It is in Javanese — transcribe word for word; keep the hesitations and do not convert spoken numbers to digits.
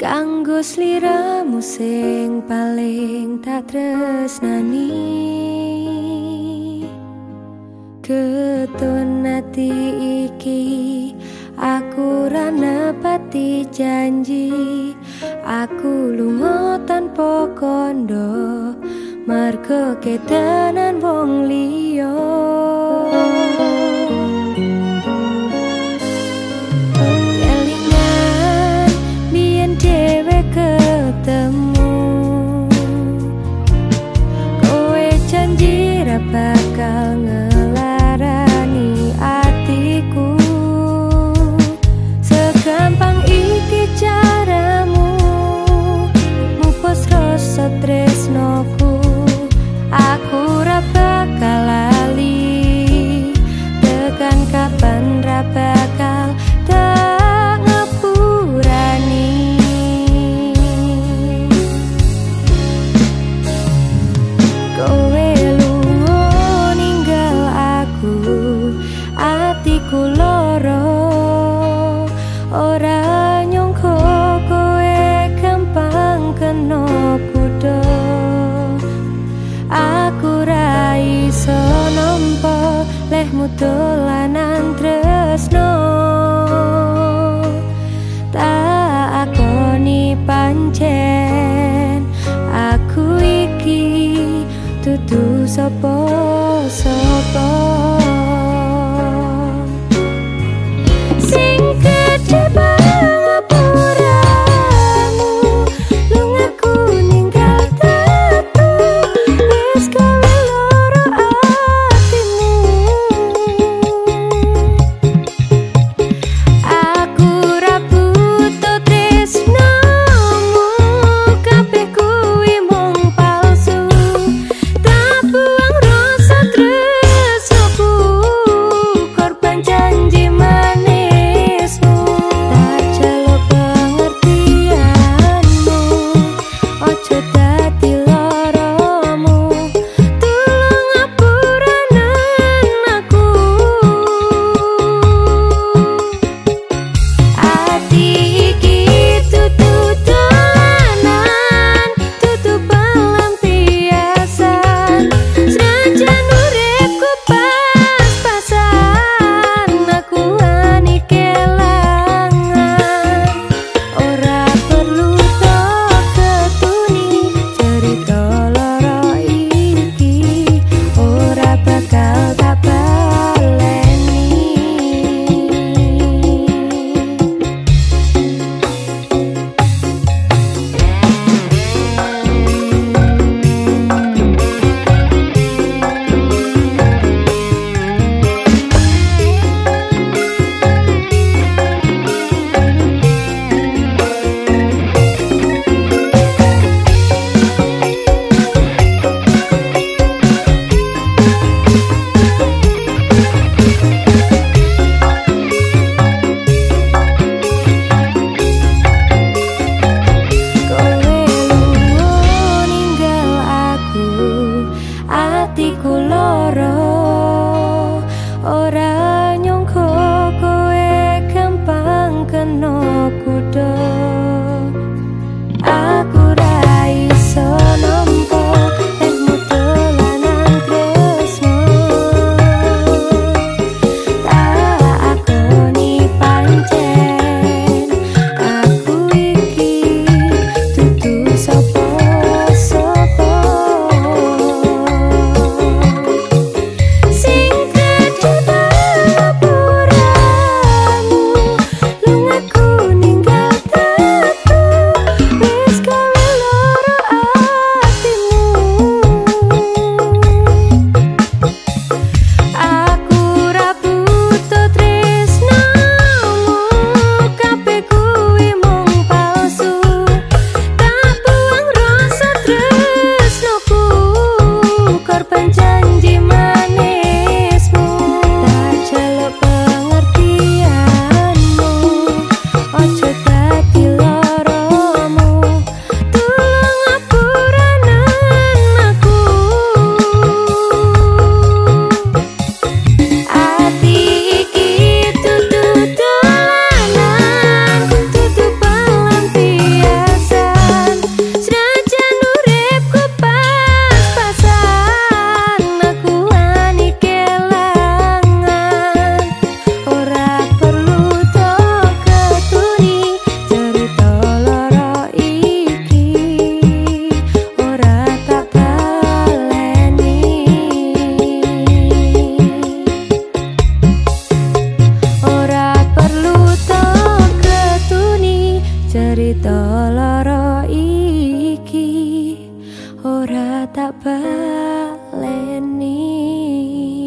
Kanggo sliramu sing paling tak tresnani, ketun ati iki aku ra nepati janji. Aku lunga tanpa kondo mergo ketenan wong liya. Kelingan biyen dhewe ketemu, kowe janji ra bakal ngelarani atiku. Segampang iki caramu mupus rasa tresnoku. Aku ra bakal lali, tekan kapan ra bakal tak ngapurani. Kowe lunga ninggal aku, atiku loro. Ora nyongko kowe gampang kena kudo. Aku ra iso nampa lehmu dolanan tresno. Tak akoni pancen aku iki dudu sapa-sapa. Sing gedhe pangapuramu, lungaku ninggal tetu. Wis gawe loro atimu. Aku ra butuh tresnomu, kabeh kuwi mung palsu. Tak buang rasa tresno. tak baleni.